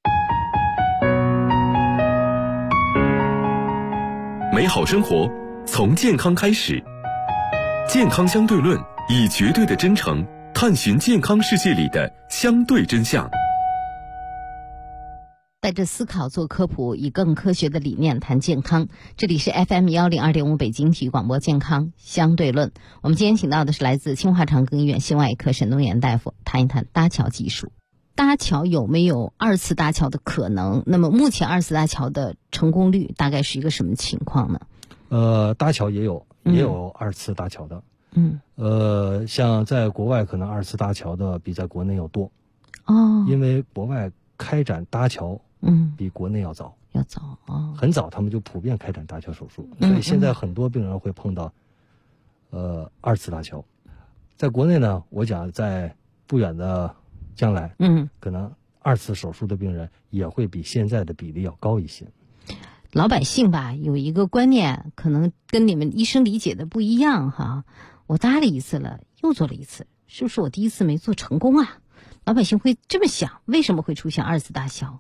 美好生活从健康开始，健康相对论以绝对的真诚探寻健康世界里的相对真相。 带着思考做科普，以更科学的理念谈健康。这里是 FM102.5 北京体育广播健康相对论。我们今天请到的是来自清华长庚医院心外科沈东元大夫，谈一谈搭桥技术。搭桥有没有2次搭桥的可能？那么目前2次搭桥的成功率大概是一个什么情况呢？ 搭桥也有2次搭桥的。像在国外可能2次搭桥的比在国内要多。因为国外开展搭桥比国内要早，很早他们就普遍开展搭桥手术，所以现在很多病人会碰到2次搭桥。在国内呢，我讲在不远的将来，可能2次手术的病人也会比现在的比例要高一些。 老百姓吧有一个观念，可能跟你们医生理解的不一样哈。我搭了1次了，又做了1次，是不是我第1次没做成功啊？老百姓会这么想，为什么会出现2次搭桥？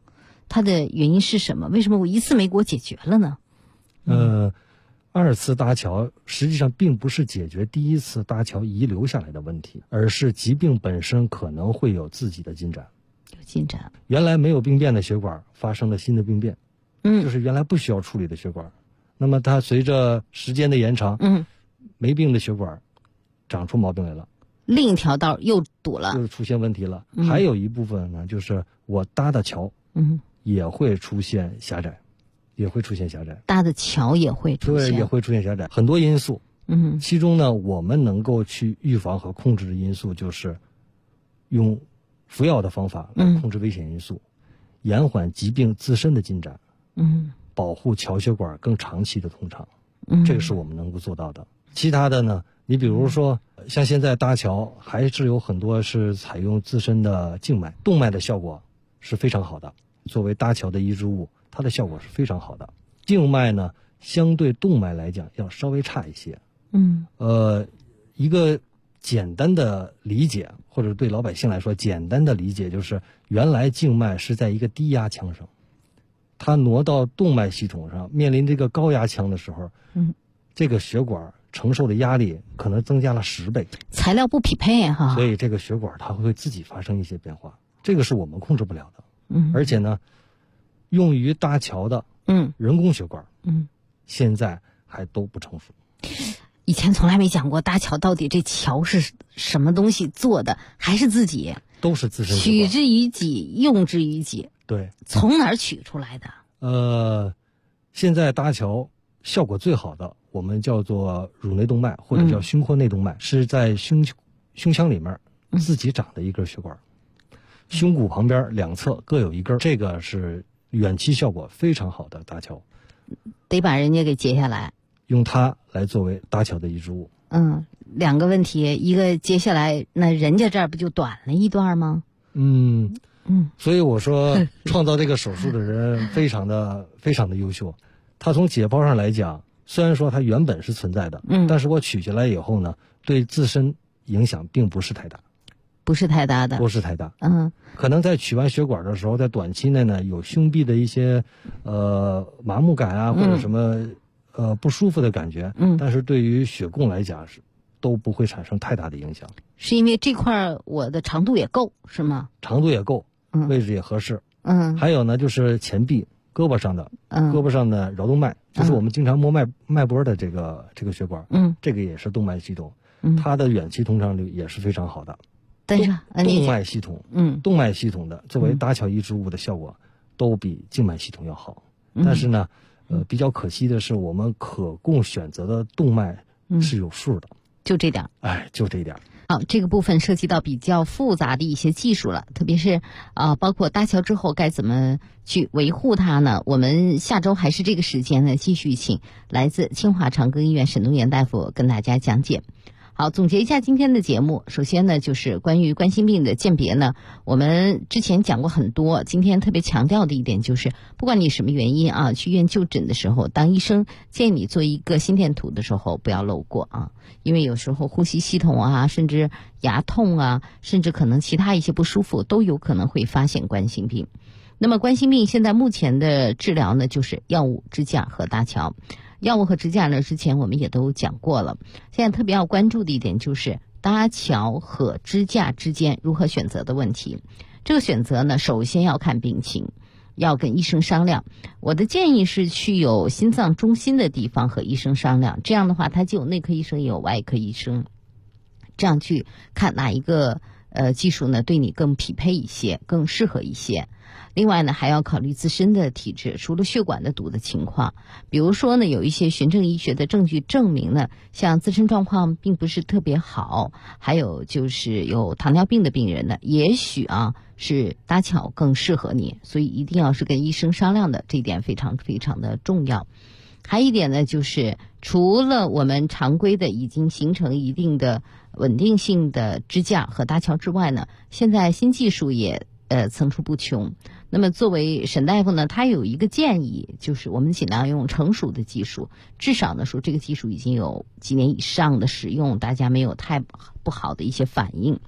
它的原因是什么？为什么我一次没给我解决了呢？ 二次搭桥实际上并不是解决第一次搭桥遗留下来的问题，而是疾病本身可能会有自己的进展。 有进展。 原来没有病变的血管发生了新的病变，就是原来不需要处理的血管，那么它随着时间的延长，没病的血管长出毛病来了， 另一条道又堵了， 就出现问题了。还有一部分呢，就是我搭的桥，也会出现狭窄。搭的桥也会出现， 对，也会出现狭窄，很多因素。其中呢，我们能够去预防和控制的因素就是用服药的方法来控制危险因素，延缓疾病自身的进展，保护桥血管更长期的通畅，这个是我们能够做到的。其他的呢，你比如说像现在搭桥还是有很多是采用自身的静脉，动脉的效果是非常好的，作为搭桥的移植物，它的效果是非常好的。静脉呢，相对动脉来讲要稍微差一些。一个简单的理解，或者对老百姓来说简单的理解，就是原来静脉是在一个低压腔上，它挪到动脉系统上，面临这个高压腔的时候，这个血管承受的压力可能增加了10倍， 材料不匹配哈， 所以这个血管它会自己发生一些变化，这个是我们控制不了的。而且呢，用于搭桥的人工血管，现在还都不成熟。 以前从来没讲过搭桥到底这桥是什么东西做的，还是自己都是自身取之于己，用之于己。 对， 从哪儿取出来的？ 现在搭桥效果最好的，我们叫做乳内动脉或者叫胸廓内动脉，是在胸腔里面自己长的一根血管，胸骨旁边两侧各有一根，这个是远期效果非常好的搭桥。 得把人家给截下来， 用它来作为搭桥的移植物。 两个问题，一个接下来那人家这儿不就短了一段吗？ 所以我说创造这个手术的人非常的优秀。他从解剖上来讲，虽然说它原本是存在的，但是我取下来以后呢，对自身影响并不是太大。 不是太大。 可能在取完血管的时候，在短期内呢，有胸壁的一些麻木感啊，或者什么不舒服的感觉，但是对于血供来讲都不会产生太大的影响。 是因为这块我的长度也够，是吗？ 长度也够，位置也合适。还有呢，就是前臂胳膊上的桡动脉，就是我们经常摸脉搏的这个血管，这个也是动脉系统，它的远期通畅率也是非常好的。 但是动脉系统，动脉系统的作为搭桥移植物的效果都比静脉系统要好。但是呢，比较可惜的是，我们可供选择的动脉是有数的， 就这点。 就这点。 好，这个部分涉及到比较复杂的一些技术了，特别是包括搭桥之后该怎么去维护它呢？我们下周还是这个时间呢，继续请来自清华长庚医院沈东元大夫跟大家讲解。好，总结一下今天的节目。首先呢，就是关于冠心病的鉴别呢，我们之前讲过很多，今天特别强调的一点就是，不管你什么原因啊，去医院就诊的时候，当医生建议你做一个心电图的时候，不要漏过啊，因为有时候呼吸系统啊，甚至牙痛啊，甚至可能其他一些不舒服，都有可能会发现冠心病。那么冠心病现在目前的治疗呢，就是药物、支架和搭桥。药物和支架呢，之前我们也都讲过了。现在特别要关注的一点就是搭桥和支架之间如何选择的问题。这个选择呢，首先要看病情，要跟医生商量。我的建议是去有心脏中心的地方和医生商量，这样的话他既有内科医生也有外科医生，这样去看哪一个技术呢对你更匹配一些，更适合一些。另外呢，还要考虑自身的体质，除了血管的堵的情况，比如说呢，有一些循证医学的证据证明呢，像自身状况并不是特别好，还有就是有糖尿病的病人呢，也许是搭桥更适合你，所以一定要是跟医生商量的，这一点非常非常的重要。还有一点呢，就是除了我们常规的已经形成一定的稳定性的支架和搭桥之外呢，现在新技术也层出不穷。那么作为沈大夫呢，他有一个建议，就是我们尽量用成熟的技术，至少呢说这个技术已经有几年以上的使用，大家没有太不好的一些反应。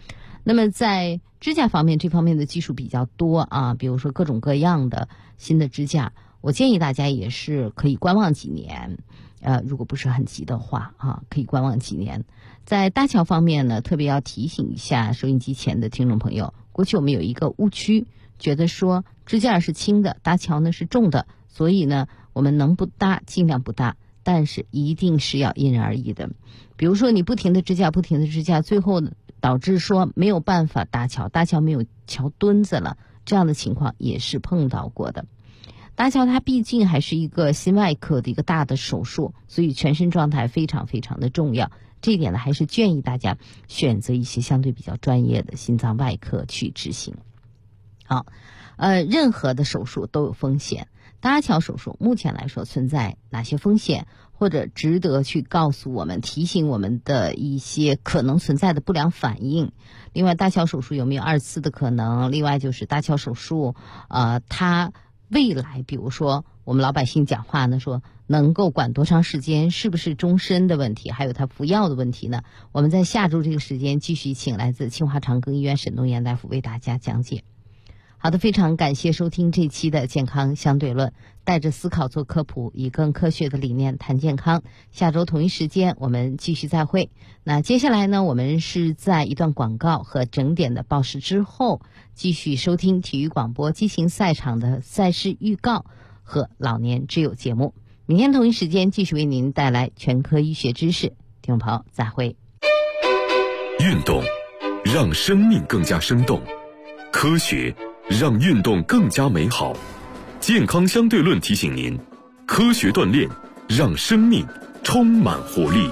那么在支架方面，这方面的技术比较多啊，比如说各种各样的新的支架，我建议大家也是可以观望几年，如果不是很急的话啊，可以观望几年。在搭桥方面呢，特别要提醒一下收音机前的听众朋友，过去我们有一个误区，觉得说支架是轻的，搭桥呢是重的，所以呢我们能不搭尽量不搭，但是一定是要因人而异的。比如说你不停的支架，最后导致说没有办法搭桥，搭桥没有桥墩子了，这样的情况也是碰到过的。搭桥它毕竟还是一个心外科的一个大的手术，所以全身状态非常非常的重要。这一点呢，还是建议大家选择一些相对比较专业的心脏外科去执行。好，任何的手术都有风险，搭桥手术目前来说存在哪些风险，或者值得去告诉我们、提醒我们的一些可能存在的不良反应。另外，搭桥手术有没有2次的可能？另外就是搭桥手术，它未来比如说我们老百姓讲话呢，说能够管多长时间，是不是终身的问题，还有它服药的问题呢？我们在下周这个时间继续请来自清华长庚医院沈东岩大夫为大家讲解。好的，非常感谢收听这期的健康相对论，带着思考做科普，以更科学的理念谈健康。下周同一时间我们继续再会。那接下来呢，我们是在一段广告和整点的报时之后，继续收听体育广播激情赛场的赛事预告和老年之友节目。明天同一时间继续为您带来全科医学知识。听众朋友再会。 运动让生命更加生动，科学让运动更加美好。健康相对论提醒您，科学锻炼让生命充满活力。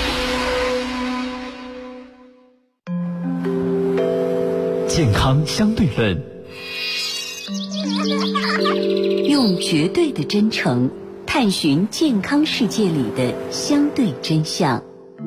健康相对论， 用绝对的真诚探寻健康世界里的相对真相。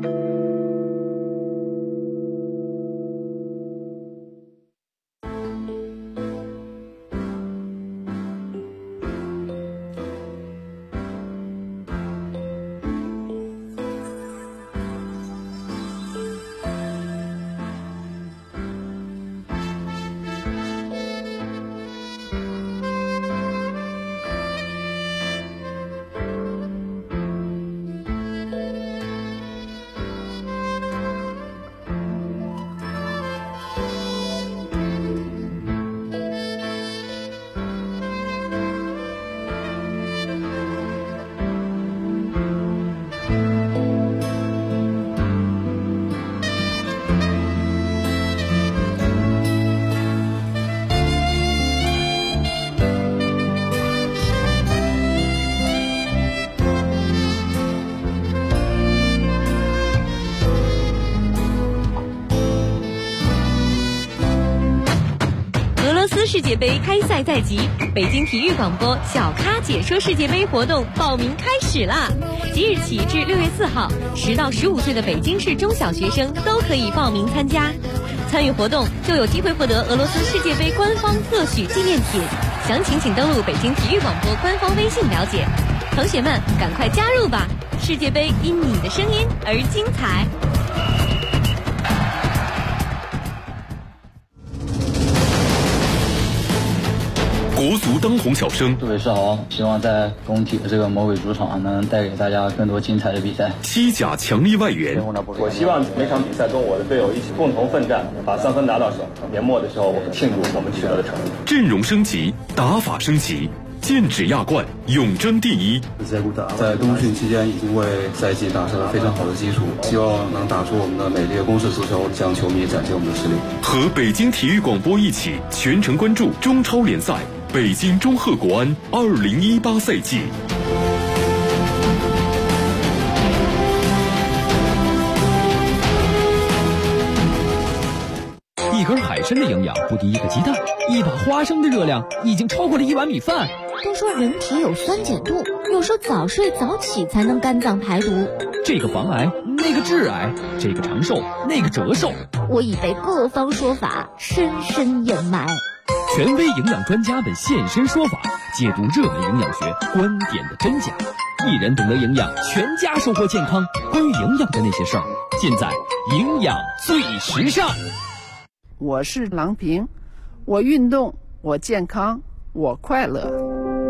世界杯开赛在即，北京体育广播小咖解说世界杯活动报名开始啦！即日起至6月4号，10到15岁的北京市中小学生都可以报名参加。参与活动就有机会获得俄罗斯世界杯官方特许纪念品，详情请登录北京体育广播官方微信了解。同学们，赶快加入吧！世界杯因你的声音而精彩。 国足当红小生， 各位是好，希望在工体的这个魔鬼主场能带给大家更多精彩的比赛。 西甲强力外援， 我希望每场比赛跟我的队友一起共同奋战，把3分拿到手。年末的时候，我们庆祝我们取得的成绩。 阵容升级，打法升级，剑指亚冠，永争第一。 在冬训期间已经为赛季打下了非常好的基础，希望能打出我们的美丽的攻势足球，向球迷展现我们的实力。 和北京体育广播一起全程关注中超联赛北京中赫国安2018赛季。 一根海参的营养不敌一个鸡蛋，一把花生的热量已经超过了1碗米饭。 都说人体有酸碱度，有时候早睡早起才能肝脏排毒。 这个防癌，那个致癌，这个长寿，那个折寿。 我已被各方说法深深掩埋。 权威营养专家们现身说法，解读热门营养学观点的真假。一人懂得营养，全家收获健康。关于营养的那些事儿，尽在营养最时尚。 我是郎平，我运动，我健康，我快乐。